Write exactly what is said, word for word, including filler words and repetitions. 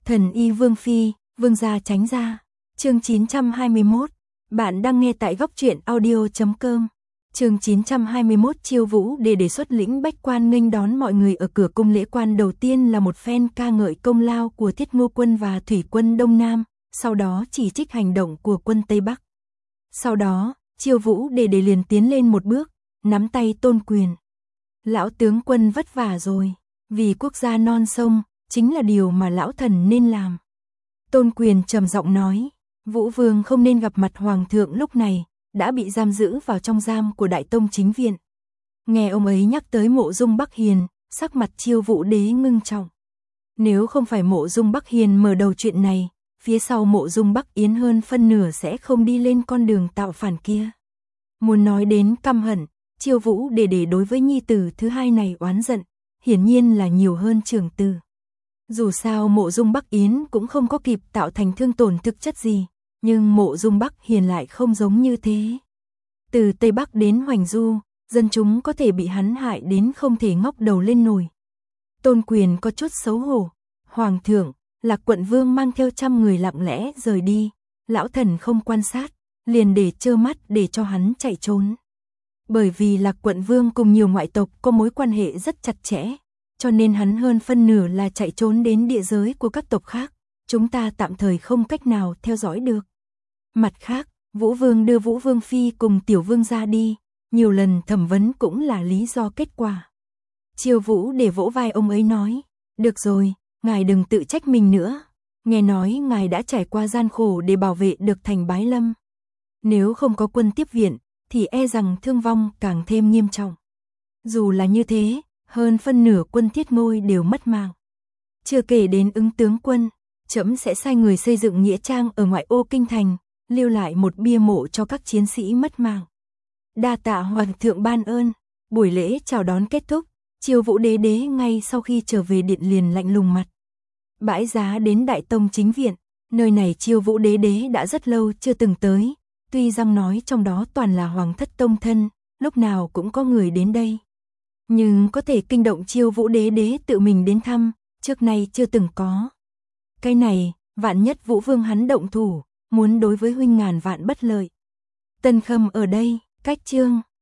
Thần y Vương Phi, Vương gia tránh ra. Chương chín trăm hai mươi mốt. Bạn đang nghe tại góc truyện audio chấm com. Chương chín trăm hai mươi mốt. Chiêu Vũ để đề xuất lĩnh bách quan nghênh đón mọi người ở cửa cung lễ quan. Đầu tiên là một phen ca ngợi công lao của Thiết Ngô quân và Thủy quân Đông Nam, sau đó chỉ trích hành động của quân Tây Bắc. Sau đó, Chiêu Vũ để đề liền tiến lên một bước, nắm tay Tôn Quyền. Lão tướng quân vất vả rồi, vì quốc gia non sông, chính là điều mà lão thần nên làm. Tôn Quyền trầm giọng nói, Vũ Vương không nên gặp mặt Hoàng thượng lúc này, đã bị giam giữ vào trong giam của Đại Tông Chính Viện. Nghe ông ấy nhắc tới Mộ Dung Bắc Hiền, sắc mặt Chiêu Vũ đế ngưng trọng. Nếu không phải Mộ Dung Bắc Hiền mở đầu chuyện này, phía sau Mộ Dung Bắc Yến hơn phân nửa sẽ không đi lên con đường tạo phản kia. Muốn nói đến căm hận, Chiêu Vũ để để đối với nhi tử thứ hai này oán giận, hiển nhiên là nhiều hơn trưởng tử. Dù sao Mộ Dung Bắc Yến cũng không có kịp tạo thành thương tổn thực chất gì, nhưng Mộ Dung Bắc Hiền lại không giống như thế. Từ Tây Bắc đến Hoành Du, dân chúng có thể bị hắn hại đến không thể ngóc đầu lên nổi. Tôn Quyền có chút xấu hổ. Hoàng thượng, Lạc Quận Vương mang theo trăm người lặng lẽ rời đi, lão thần không quan sát, liền để trơ mắt để cho hắn chạy trốn. Bởi vì Lạc Quận Vương cùng nhiều ngoại tộc có mối quan hệ rất chặt chẽ, cho nên hắn hơn phân nửa là chạy trốn đến địa giới của các tộc khác, chúng ta tạm thời không cách nào theo dõi được. Mặt khác, Vũ Vương đưa Vũ Vương Phi cùng Tiểu Vương ra đi, nhiều lần thẩm vấn cũng là lý do kết quả. Chiêu Vũ để vỗ vai ông ấy nói, được rồi, ngài đừng tự trách mình nữa, nghe nói ngài đã trải qua gian khổ để bảo vệ được thành Bái Lâm. Nếu không có quân tiếp viện, thì e rằng thương vong càng thêm nghiêm trọng. Dù là như thế, hơn phân nửa quân Thiết Ngôi đều mất mạng. Chưa kể đến ứng tướng quân, trẫm sẽ sai người xây dựng nghĩa trang ở ngoại ô kinh thành, lưu lại một bia mộ cho các chiến sĩ mất mạng. Đa tạ Hoàng thượng ban ơn. Buổi lễ chào đón kết thúc, Chiêu Vũ đế đế ngay sau khi trở về điện liền lạnh lùng mặt. Bãi giá đến Đại Tông Chính Viện, nơi này Chiêu Vũ đế đế đã rất lâu chưa từng tới, tuy rằng nói trong đó toàn là hoàng thất tông thân, lúc nào cũng có người đến đây. Nhưng có thể kinh động Chiêu Vũ đế đế tự mình đến thăm, trước nay chưa từng có. Cái này, vạn nhất Vũ Vương hắn động thủ, muốn đối với huynh ngàn vạn bất lợi. Tân Khâm ở đây, cách chương.